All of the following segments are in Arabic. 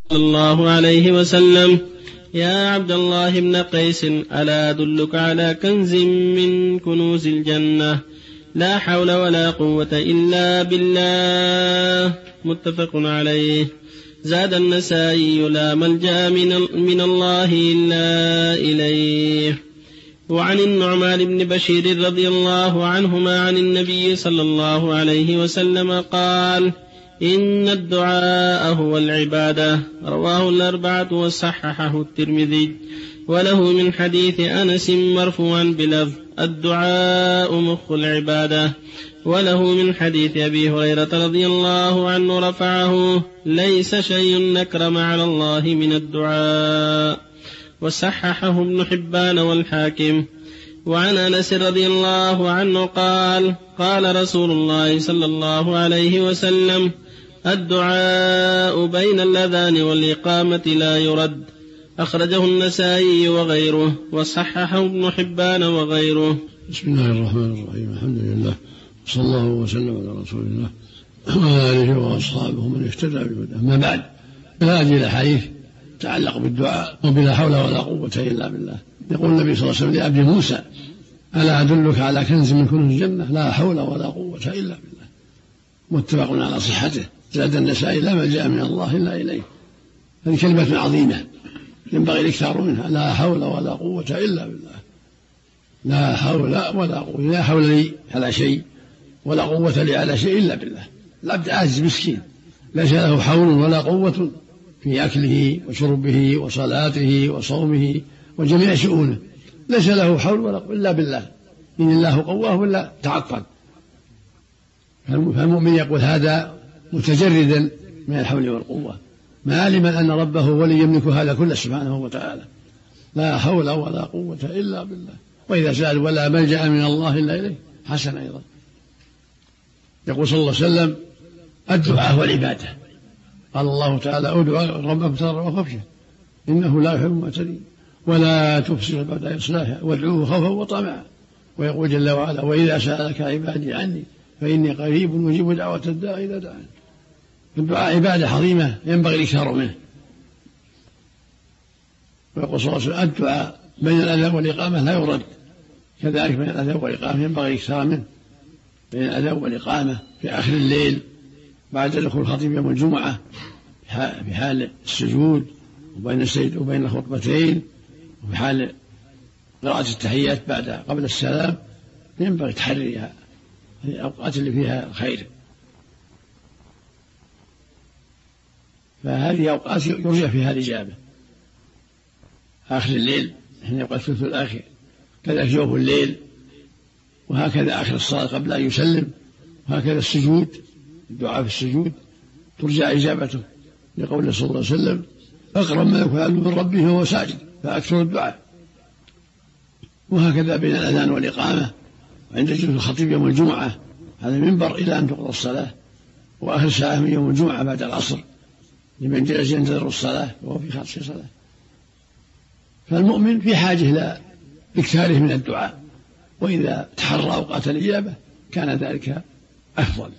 صلى الله عليه وسلم: يا عبد الله بن قيس، ألا أدلك على كنز من كنوز الجنة لا حول ولا قوة إلا بالله. متفق عليه. زاد النسائي: لا ملجأ من الله إلا إليه. وعن النعمان بن بشير رضي الله عنهما عن النبي صلى الله عليه وسلم قال: إن الدعاء هو العبادة. رواه الأربعة وصححه الترمذي. وله من حديث أنس مرفوعا بلفظ: الدعاء مخ العبادة. وله من حديث أبي هريرة رضي الله عنه رفعه: ليس شيء نكرم على الله من الدعاء. وصححه ابن حبان والحاكم. وعن أنس رضي الله عنه قال: قال رسول الله صلى الله عليه وسلم: الدعاء بين الأذان والإقامة لا يرد. أخرجه النسائي وغيره، وصححه ابن حبان وغيره. بسم الله الرحمن الرحيم. الحمد لله، صلى الله وسلم على رسول الله وعلى آله وأصحابه من اهتدى بهداه. أما بعد، هذه الأحاديث تتعلق بالدعاء وبلا حول ولا قوة إلا بالله. يقول النبي صلى الله عليه وسلم لعبد موسى: ألا أدلك على كنز من كنوز الجنة لا حول ولا قوة إلا بالله. متفق على صحته. زاد النسائي: لا ملجأ من الله إلا إليه. هذه كلمة عظيمة ينبغي الاكثار منها. لا حول ولا قوة إلا بالله. لا حول ولا قوة. لا حول لي على شيء ولا قوة لي على شيء إلا بالله. العبد عاجز مسكين، ليس له حول ولا قوة في أكله وشربه وصلاته وصومه وجميع شؤونه. ليس له حول ولا قوة إلا بالله. إن الله قواه ولا تعقد. فالمؤمن يقول هذا متجردا من الحول والقوة، معلما أن ربه هو الذي يملك هذا كله سبحانه وتعالى. لا حول ولا قوة إلا بالله. وإذا سأل: ولا ملجأ من الله إلا إليه، حسن أيضا. يقول صلى الله عليه وسلم: الدعاء هو العبادة. قال الله تعالى: ادعوا ربكم تضرعا وخفيا إنه لا يحب المعتدين ولا تفسدوا بعد إصلاحها وادعوه خوفا وطمعا. ويقول جل وعلا: وإذا سألك عبادي عني فإني قريب أجيب دعوة الداعي إذا دعان. الدعاء عبادة عظيمة ينبغي الاكثار منه. ويقول صلى الله عليه وسلم: الدعاء بين الأذان والإقامة لا يرد. كذلك بين الأذان والإقامة ينبغي الاكثار منه. بين الأذان والإقامة في آخر الليل بعد دخول الخطيب يوم الجمعة في حال السجود، وبين السجد وبين الخطبتين، وفي حال قراءة التحيات قبل السلام، ينبغي تحريها في الأوقات اللي فيها الخير. فهذه أوقات يرجى فيها الإجابة. آخر الليل حين يبقى الثلث الآخر، كذلك جوف الليل، وهكذا آخر الصلاة قبل أن يسلم، وهكذا السجود، الدعاء في السجود ترجى إجابته، لقول صلى الله عليه وسلم: أقرب ما يكون العبد من ربه وهو ساجد فأكثر الدعاء. وهكذا بين الأذان والإقامة، وعند جلوس الخطيب يوم الجمعة هذا المنبر إلى أن تقضى الصلاة، وآخر ساعة من يوم الجمعة بعد العصر لمن جلس ينتظر الصلاة وهو في خاص صلاة. فالمؤمن في حاجة إلى إكثاره من الدعاء، وإذا تحرى أوقات الإجابة كان ذلك أفضل.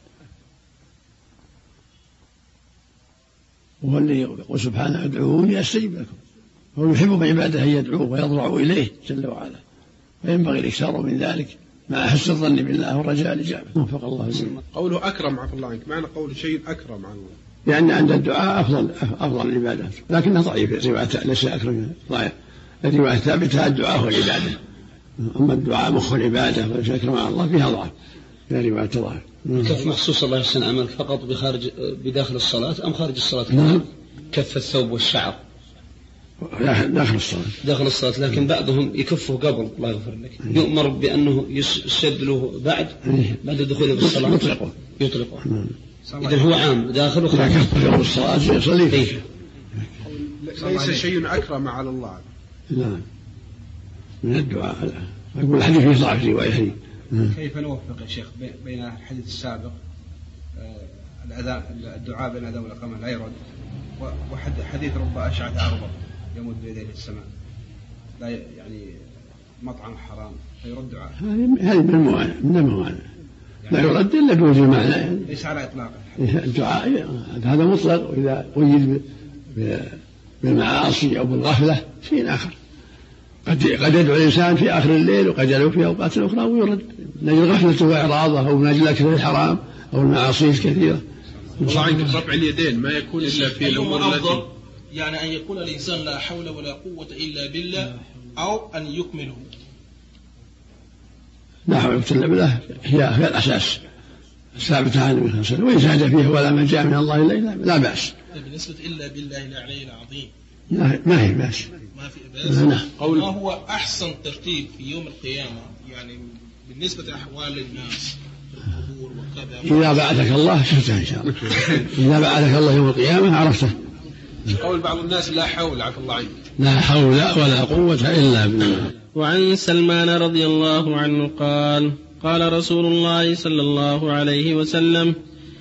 وهو الذي يقول سبحانه: ادعوني أستجب لكم. هو يحب من عباده أن يدعوه ويضرع إليه جل وعلا، فينبغي الإكثار من ذلك مع حسن الظن بالله ورجاء الإجابة. وفق الله جميعا. قوله أكرم عفى الله عنك، معنى قول شيء أكرم عن الله، لأن عند الدعاء أفضل العبادات، لكنها ضعيفة. الرواية ليس أكرم، الرواية الثابتة الدعاء والعبادة. أما الدعاء مخ العبادة وليس أكرم على الله فيها ضعف، فيها رواية ضعف. كف مخصوص الله يحسن عمل فقط بداخل الصلاة أم خارج الصلاة؟ نعم. كف الثوب والشعر داخل الصلاة، لكن بعضهم يكفه قبل، الله يغفر لك، يؤمر بأنه يسد له بعد دخوله بالصلاة يطلقه. إذن هو عام داخل وخارج. كف يوم الصلاة يصلي فيه. ليس شيء أكرم على الله. لا، من الدعاء. أقول الحديث فيه ضعف رواية. كيف نوفق يا شيخ بين الحديث السابق الدعاء بين الأذان والإقامة لا يرد، وحديث رب أشعث أغبر يمد بيديه للسماء لا يعني مطعم حرام فيرد دعاء؟ هذه من الموانع لا يرد إلا بوجه معنى، ليس على إطلاقه. الدعاء هذا مطلق، وإذا قيد بالمعاصي أو بالغفلة شيء آخر. قد يدعو الإنسان في آخر الليل وقد يدعو في أوقات أخرى ويرد من أجل غفلته وإعراضه أو من أجل أكل الحرام أو المعاصي الكثيرة. والله عنك رفع اليدين ما يكون إلا في الأمور التي يعني أن يقول الإنسان لا حول ولا قوة إلا بالله أو أن يكمله. لا حول ولا قوة إلا بالله هي الأساس الثابتة عن النبي صلى الله عليه وسلم، وإن زاد فيه ولا من جاء من الله إلا لا بأس. بالنسبة إلا بالله العلي العظيم ما هي بأس. ما في بأس. ما هو أحسن ترتيب في يوم القيامة يعني بالنسبة لأحوال الناس القبور وكذا؟ إذا بعثك الله شفته إن شاء الله. إذا بعثك الله يوم القيامة عرفته. قول بعض الناس لا حول عفى الله عنك. لا حول ولا قوة إلا بالله. وعن سلمان رضي الله عنه قال قال رسول الله صلى الله عليه وسلم: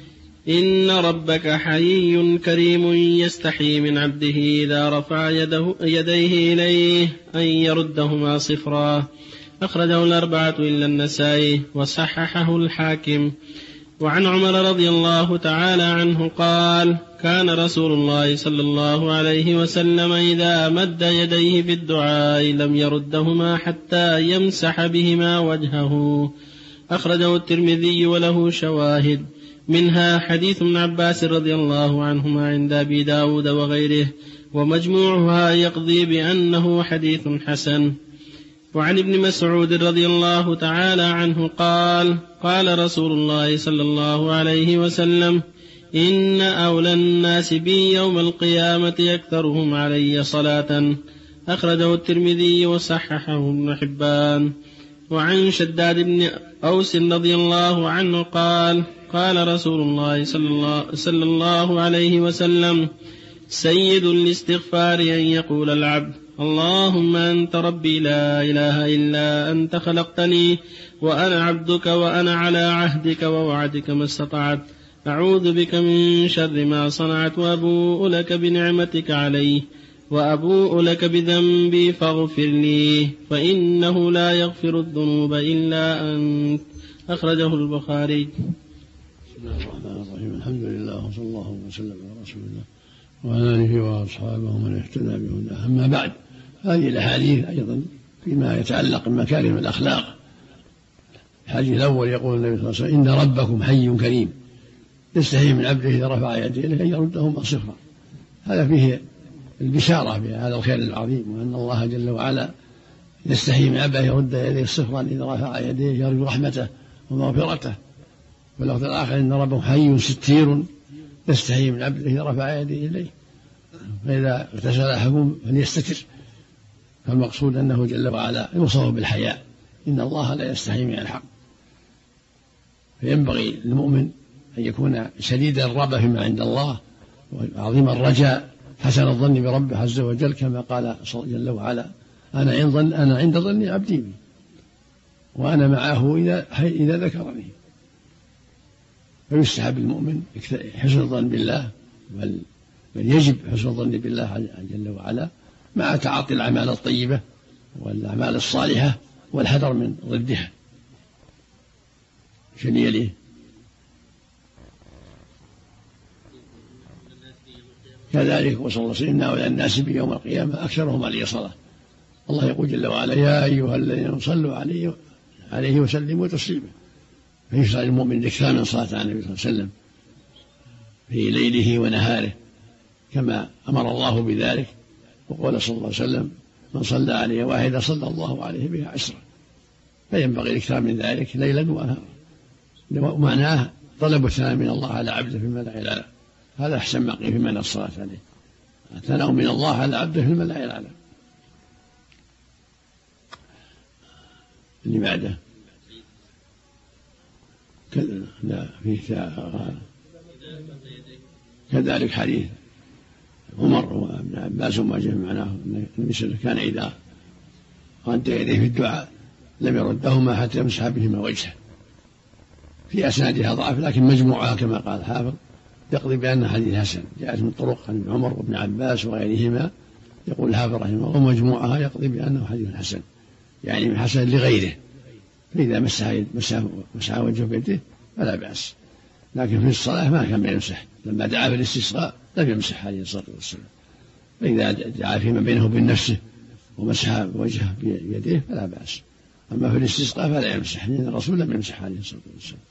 إن ربك حيي كريم يستحي من عبده إذا رفع يديه إليه أن يردهما صفرا. أخرجه الأربعة إلا النسائي وصححه الحاكم. وعن عمر رضي الله تعالى عنه قال: كان رسول الله صلى الله عليه وسلم إذا مد يديه في الدعاء لم يردهما حتى يمسح بهما وجهه. أخرجه الترمذي وله شواهد، منها حديث ابن عباس رضي الله عنهما عند أبي داود وغيره، ومجموعها يقضي بأنه حديث حسن. وعن ابن مسعود رضي الله تعالى عنه قال: قال رسول الله صلى الله عليه وسلم: إن أولى الناس بي يوم القيامة أكثرهم علي صلاة. أخرجه الترمذي وصححه ابن حبان. وعن شداد بن أوس رضي الله عنه قال: قال رسول الله صلى الله عليه وسلم: سيد الاستغفار أن يقول العبد: اللهم أنت ربي لا إله إلا أنت خلقتني وأنا عبدك وأنا على عهدك ووعدك ما استطعت، أعوذ بك من شر ما صنعت، وأبوء لك بنعمتك علي وأبوء لك بذنبي فاغفر لي فإنه لا يغفر الذنوب إلا أنت. أخرجه البخاري. بسم الله الرحمن الرحيم. الحمد لله وصلى الله وسلم على رسول الله وعلى آله وأصحابه من اهتدى بهداه. أما بعد، هذه الأحاديث أيضا فيما يتعلق بمكارم الأخلاق. الحديث الأول يقول النبي صلى الله عليه وسلم: إن ربكم حي كريم يستحي من عبده إذا رفع يديه أن يردهما صفرا. هذا فيه البشارة بهذا الخير العظيم، وأن الله جل وعلا يستحي من عبده يرد يديه صفرا إذا رفع يديه يرجو رحمته ومغفرته. واللفظ الآخر: إن ربكم حي ستير يستحي من عبده إذا رفع يديه إليه، فإذا اغتسل أحدكم فليستتر. فالمقصود أنه جل وعلا يوصف بالحياء، إن الله لا يستحي من الحق. فينبغي للمؤمن أن يكون شديد الرغبة فيما عند الله وعظيم الرجاء، حسن الظن بربه عز وجل، كما قال جل وعلا: أنا عند ظن عبدي بي وأنا معه إذا ذكرني. فيستحب المؤمن حسن الظن بالله، بل يجب حسن الظن بالله جل وعلا مع تعاطي الأعمال الطيبة والأعمال الصالحة والحذر من ضدها. شنو يليه؟ كذلك وصلى الله عليه وسلم: أولى الناس بي يوم القيامة أكثرهم علي صلاة. الله يقول جل وعلا: يا أيها الذين صلوا عليه وسلموا تسليما. فيشرع للمؤمن الإكثار من صلاة على النبي صلى الله عليه وسلم في ليله ونهاره كما أمر الله بذلك، وقال صلى الله عليه وسلم: من صلى عليه واحدة صلى الله عليه بها 10. فينبغي الإكثار من ذلك ليلا ونهارا. ومعناه طلب الثناء من الله على عبده في الملأ الأعلى، هذا أحسن ما قيل في معنى الصلاة عليه، الثناء من الله على عبده في الملأ الأعلى. اللي بعده لا فيه كذلك حديث عمر وابن عباس وما جاء معناه النبي كان إذا قد يديه في الدعاء لم يردهما حتى يمسح بهما وجهه. في أسنادها ضعف، لكن مجموعها كما قال الحافظ يقضي بأن حديث حسن، جاءت من طرق عن عمر وابن عباس وغيرهما. يقول الحافظ رحمه الله: ومجموعها يقضي بأنه حديث حسن، يعني من حسن لغيره. فإذا مسح وجهه بيده فلا بأس، لكن في الصلاة ما كان يمسح. لما دعا في الاستسقاء لم يمسح عليه الصلاة والسلام، فإذا دعا فيما بينه وبين نفسه ومسح وجهه بيده فلا بأس. أما في الاستسقاء فلا يمسح، لأن الرسول لم يمسح عليه الصلاة والسلام.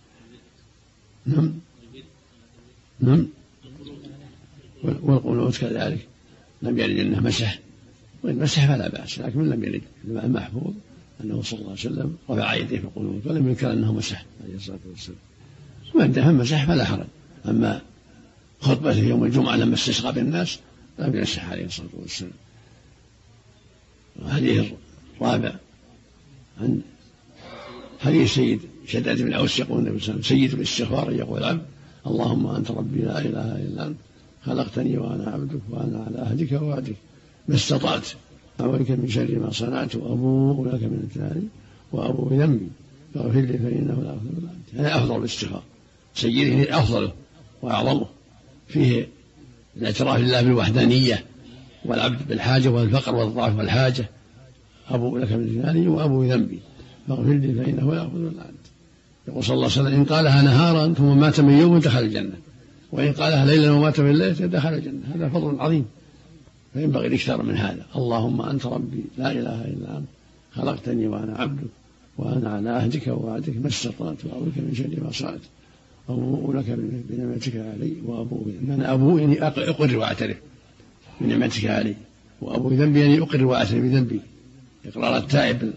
نعم. والقنوت كذلك لم يرد أنه مسح، وإن مسح فلا بأس، لكن لم يرد. المحفوظ أنه صلى الله عليه وسلم رفع يديه في القنوت ولم ينكر أنه مسح عليه الصلاة والسلام. ومن دهم مسح فلا حرج. أما خطبته يوم الجمعة لما استسقى بالناس لم يمسح عليه الصلاة والسلام. الحديث الرابع عن حديث سيد شداد بن أوس يقول النبي صلى الله عليه وسلم: سيد الاستغفار يقول العبد: اللهم أنت ربي لا إله إلا أنت خلقتني وأنا عبدك وأنا على عهدك ووعدك ما استطعت أعوذ بك من شر ما صنعت وأبوء لك من ذنبي وأبوء بذنبي فاغفر لي فإنه لا يغفر إلا أنت. هذا أفضل الاستغفار، سيده أفضله وأعظمه، فيه الاعتراف لله بالوحدانية والعبد بالحاجة والفقر والضعف والحاجة. أبوء لك من ذنبي وأبوء بذنبي فاغفر لي فإنه لا يغفر إلا أنت. يقول صلى الله عليه وسلم: إن قالها نهارا ثم مات من يوم دخل الجنة، وإن قالها ليلا ومات من الليل دخل الجنة. هذا فضل عظيم، فينبغي الاكثار من هذا. اللهم أنت ربي لا إله إلا أنت خلقتني وأنا عبدك وأنا على عهدك ووعدك ما استطعت وأعوذ بك من شر ما صنعت أبوء لك بنعمتك علي وأبوء من أبوء يعني أقر وأعترف بنعمتك علي، وأبوء ذنبي يعني أقر وأعترف بذنبي، إقرار التائب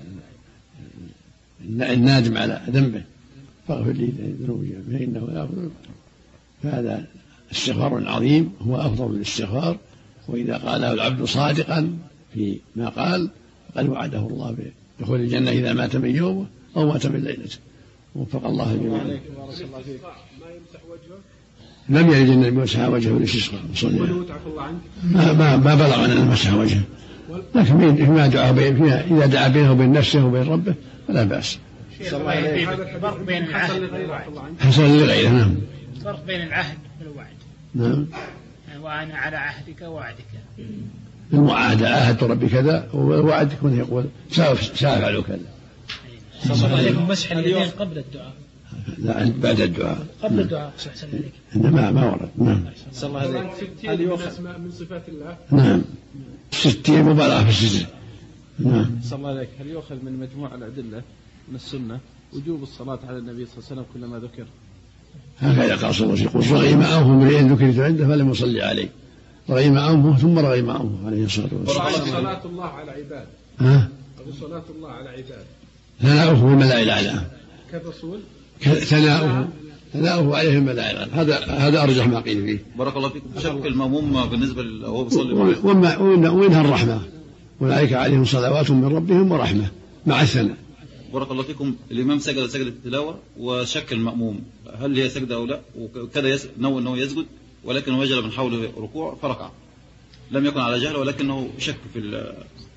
النادم على ذنبه فاغفر لي ذنوبي فإنه لا يغفر. فهذا استغفار عظيم هو أفضل الاستغفار، وإذا قاله العبد صادقا فيما قال فقد وعده الله بدخول الجنة إذا مات من يومه أو مات من ليلته. وفق الله جميعا. ما يمسح وجهه؟ لم يرد النبي مسح وجهه للاستسقاء. ما بلغ أن مسح وجهه، لكن فيما إذا دعا بينه وبين نفسه وبين ربه فلا بأس. فرق بين العهد والوعد. حصل لغيره. نعم. فرق بين العهد والوعد. نعم. وأنا على عهدك ووعدك. المعاهدة: عاهدت ربي كذا، والوعد يكون يقول سأفعل كذا. صلى الله عليه مسح اليدين قبل الدعاء. لا، بعد الدعاء. قبل الدعاء. صلى الله عليك. إنما ما ورد. نعم. صلى الله عليه. هل يؤخذ من صفات الله؟ نعم. 60 مبالغة في السجن. نعم. صلى الله عليك. هل يؤخذ من مجموع الأدلة من السنة وجوب الصلاة على النبي صلى الله عليه وسلم كلما ذكر؟ هكذا قال صلى الله عليه وسلم: رغم أنف امرئ ذكرت عنده فلم يصلي عليه. رغم أنفه ثم رغم أنفه عليه الصلاة والسلام. صلاة الله على عباد. صلاة الله على عباد. ثناؤه الملائكة الأعلى. كالرسول. ثناؤه عليه الملائكة. هذا أرجح ما قيل فيه. بارك الله فيكم. شك المأموم بالنسبة وهو بيصلي ومنها الرحمة، أولئك عليهم صلوات من ربهم ورحمة مع الثناء. بارك الله فيكم. الإمام سجد سجدة التلاوة وشك المأموم هل هي سجدة أو لا، وكذا نوى أنه يسجد ولكن وجل من حوله ركوع فركع، لم يكن على جهل ولكنه شك في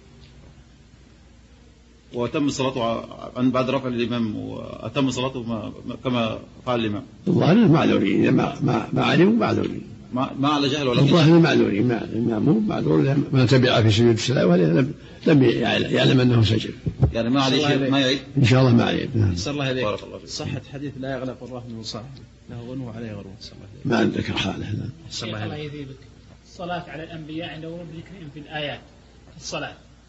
وأتم صلاته بعد رفع الإمام، وأتم صلاته كما فعل الإمام. الظاهر المعذورين ما علموا معذورين، ما على جهل ولكن الظاهر المعذورين المأموم معذور ما تبع في سجود التلاوة لم يعلم أنه سجد، يعني ما عليه شيء ما يعيد إن شاء الله ما عليه. صلى الله عليه. صحة حديث لا يغلق الرهن من صاحبه له غنوه عليه غروه. ما عندك حاله. الله يثيبك. الصلاة على الأنبياء عند ورود ذكرهم في الآيات. الصلاة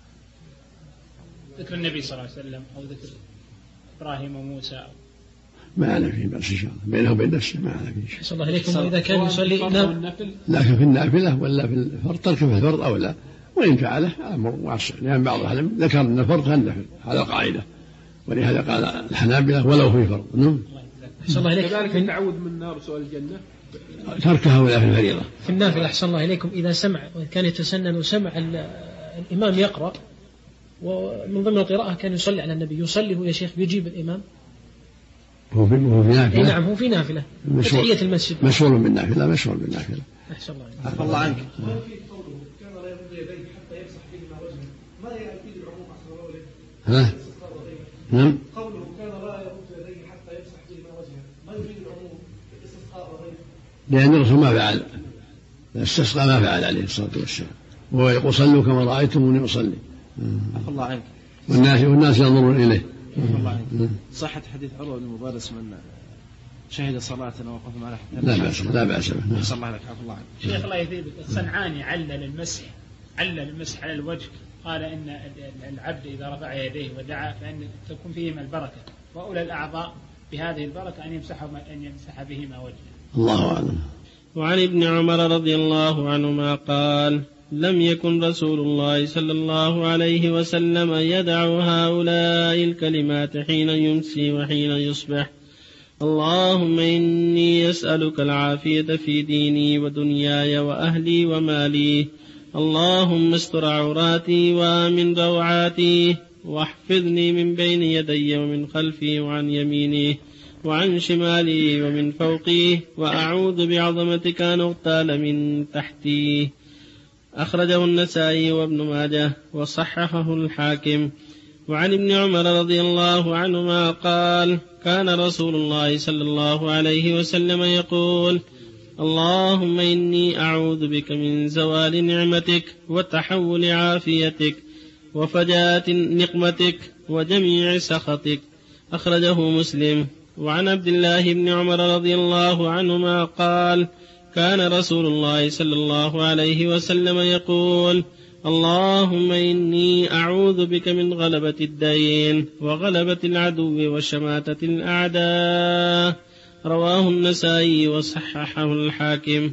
ذكر النبي صلى الله عليه وسلم أو ذكر إبراهيم وموسى ما أعلم فيه بس إن شاء الله بينه وبين نفسه ما أعلم فيه. صلى الله عليكم. وإذا كان يصلي لكن في النافلة ولا في الفرض ترك في الفرض أو لا، وإن فعله أمر واسع، لأن بعض العلم ذكر أن الفرض النفل على قاعدة، ولهذا قال الحنابلة ولو في فرض. نعم. صلى الله عليكم. كذلك التعوذ من النار وسؤال الجنة تركها ولا في الفريضة. في النافلة أحسن الله إليكم إذا سمع وكان يتسنن وسمع الإمام يقرأ ومن ضمن القراءة كان يصلي على النبي، يصلي هو يا شيخ بيجيب الإمام. هو في نافلة. نعم هو في نافلة. تحية المسجد. مشغول بالنافلة. مشغول بالنافلة. أحسن الله. عفى الله عنك. ها؟ نعم. قوله كان لا يرد يديه حتى يمسح بهما وجهه، ما يريد العموم الاستسقاء وغيره؟ لأن الرسول ما فعل، الاستسقاء ما فعل عليه الصلاة والسلام، وهو يقول صلوا كما رأيتموني أصلي. عفى الله عنك. والناس ينظرون إليه. عفى الله عنك. صحة حديث عروة بن مبارس من شهد صلاة ووقف معها لا بأس به. صلى الله عليه. عفى الله عنك. شيخ الله يثيبك. الصنعاني علل المسح علل المسح على الوجه، قال إن العبد إذا رفع يديه ودعا فإن تكون فيهما البركة، وأولى الأعضاء بهذه البركة أن يمسح بهما وجهه. الله أعلم. وعن ابن عمر رضي الله عنهما قال: لم يكن رسول الله صلى الله عليه وسلم يدع هؤلاء الكلمات حين يمسي وحين يصبح: اللهم إني أسألك العافية في ديني ودنياي وأهلي ومالي، اللهم استر عوراتي وآمن روعاتي، واحفظني من بين يدي ومن خلفي وعن يميني وعن شمالي ومن فوقي، وأعوذ بعظمتك أن أغتال من تحتي. أخرجه النسائي وابن ماجه وصححه الحاكم. وعن ابن عمر رضي الله عنهما قال: كان رسول الله صلى الله عليه وسلم يقول: اللهم إني أعوذ بك من زوال نعمتك وتحول عافيتك وفجاءة نقمتك وجميع سخطك. أخرجه مسلم. وعن عبد الله بن عمر رضي الله عنهما قال: كان رسول الله صلى الله عليه وسلم يقول: اللهم إني أعوذ بك من غلبة الدين وغلبة العدو وشماتة الأعداء. رواه النسائي وصححه الحاكم.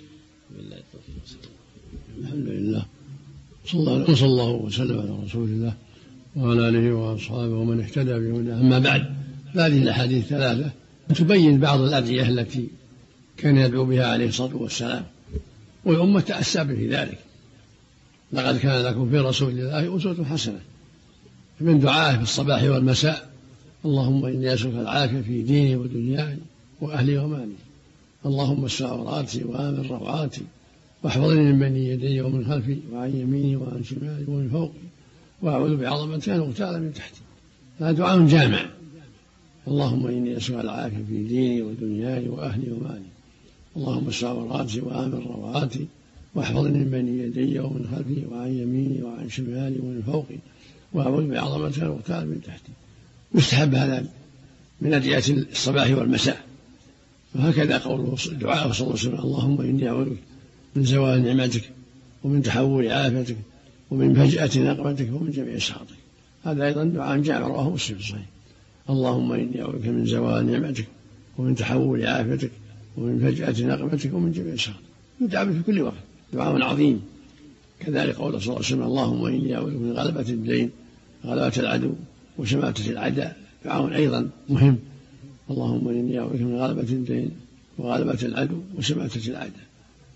الحمد لله، صلى الله وسلم على رسول الله وعلى آله وأصحابه ومن اهتدى بهداه. أما بعد، هذه الأحاديث ثلاثة تبين بعض الأدعية التي كان يدعو بها عليه الصلاة والسلام، والأمة تأسى به ذلك. لقد كان لكم في رسول الله أسوة حسنة. من دعائه في الصباح والمساء: اللهم إني أسألك العافية في ديني ودنياي وأهلي ومالي، اللهم استر عوراتي وآمن روعاتي، واحفظني من بين يدي ومن خلفي وعن يميني وعن شمالي ومن فوقي، وأعوذ بعظمتك أن أغتال من تحتي. هذا دعاء جامع. اللهم إني أسألك العافية في ديني ودنياي وأهلي ومالي، اللهم استر عوراتي وآمن روعاتي، واحفظني من بين يدي ومن خلفي وعن يميني وعن شمالي ومن فوقي، وأعوذ بعظمتك أن أغتال من تحتي. يستحب هذا من أدعية الصباح والمساء. وهكذا قوله الدعاء صلى الله عليه وسلم: اللهم إني أعوذ بك من زوال نعمتك ومن تحول عافيتك ومن فجأة نقمتك ومن جميع سخطك. هذا أيضا دعاء جامع رواه مسلم صحيح. اللهم إني أعوذ بك من زوال نعمتك ومن تحول عافيتك ومن فجأة نقمتك ومن جميع سخطك. يدعى في كل وقت، دعاء عظيم. كذلك قوله صلى الله عليه وسلم: اللهم إني أعوذ بك من غلبة الدين غلبة العدو وشماتة الأعداء. دعاء أيضا مهم: اللهم إني أعوذ بك من غلبة الدين وغلبة العدو وشماتة الأعداء.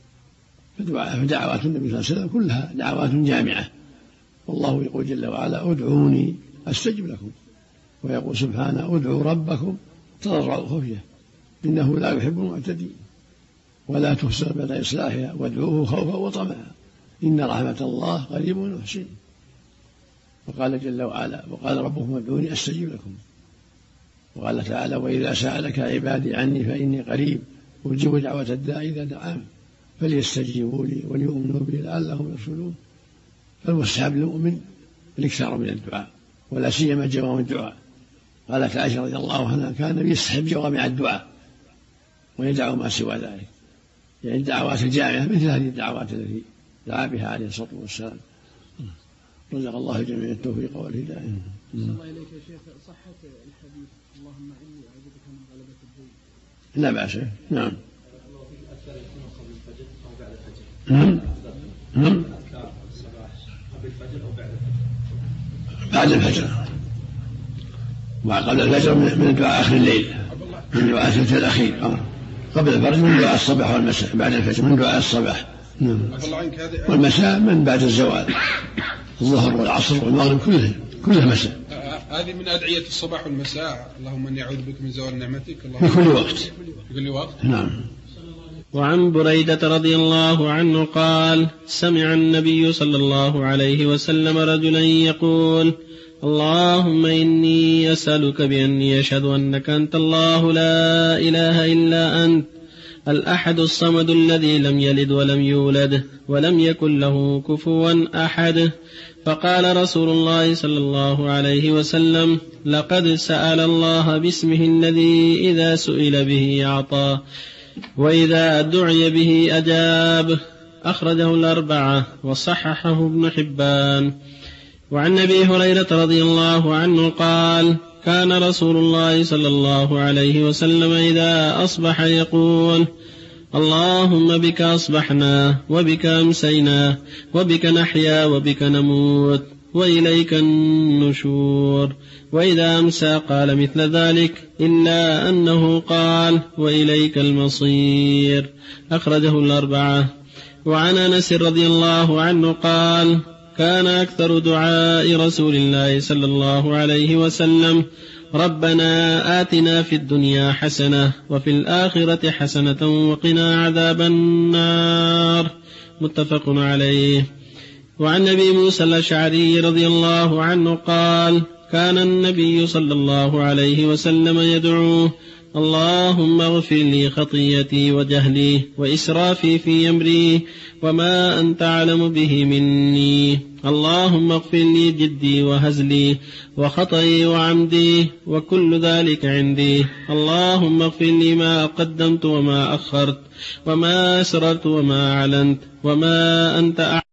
فدعوات النبي صلى الله عليه وسلم كلها دعوات جامعة. والله يقول جل وعلا: ادعوني أستجب لكم، ويقول سبحانه: ادعوا ربكم تضرعوا وخفية إنه لا يحب المعتدين، ولا تفسد بعد إصلاحها وادعوه خوفا وطمعا إن رحمة الله قريب محسن. وقال جل وعلا: وقال ربكم ادعوني أستجب لكم. وقال تعالى: وإذا سألك عبادي عني فإني قريب أجيب دعوة الداعي إذا دعان فليستجيبوا لي وليؤمنوا بي لعلهم يرشدون. فالمستحب للمؤمن الاكثار من الدعاء، ولا سيما جوامع الدعاء. قالت عائشة رضي الله عنها: كان النبي يستحب جوامع الدعاء ويدعو ما سوى ذلك، يعني الدعوات الجامعة مثل هذه الدعوات التي دعا بها عليه الصلاة والسلام. رزق الله جميع التوفيق والهداية. الله إليك يا شيخ، صحة الحديث: اللهم إني أعوذ بك من غلبة الدين. لا بأس. نعم. بعد الفجر وقبل الفجر من دعاء آخر الليل، من دعاء الثلث الأخير. قبل الفجر من دعاء الصباح والمساء، بعد الفجر من دعاء الصباح والمساء من بعد الزوال، الظهر والعصر والمغرب كلها مساء. هذه من أدعية الصباح والمساء: اللهم إني أعوذ بك من زوال نعمتك. في كل وقت. في كل وقت. نعم. وعن بريدة رضي الله عنه قال: سمع النبي صلى الله عليه وسلم رجلا يقول: اللهم إني أسألك بأني أشهد أنك أنت الله لا إله إلا أنت الأحد الصمد الذي لم يلد ولم يولد ولم يكن له كفوا أحد. فقال رسول الله صلى الله عليه وسلم: لقد سأل الله باسمه الذي إذا سئل به أعطى وإذا دعي به أجاب. أخرجه الأربعة وصححه ابن حبان. وعن أبي هريرة رضي الله عنه قال كان رسول الله صلى الله عليه وسلم إذا أصبح يقول اللهم بك أصبحنا وبك أمسينا وبك نحيا وبك نموت وإليك النشور. وإذا أمسى قال مثل ذلك إلا أنه قال وإليك المصير. أخرجه الأربعة. وعن أنس رضي الله عنه قال كان أكثر دعاء رسول الله صلى الله عليه وسلم ربنا آتنا في الدنيا حسنة وفي الآخرة حسنة وقنا عذاب النار. متفق عليه. وعن أبي موسى الأشعري رضي الله عنه قال كان النبي صلى الله عليه وسلم يدعو اللهم اغفر لي خطيتي وجهلي وإسرافي في أمري وما أنت أعلم به مني. اللهم اغفر لي جدي وهزلي وخطئي وعمدي وكل ذلك عندي. اللهم اغفر لي ما قدمت وما أخرت وما أسررت وما أعلنت وما أنت أعلم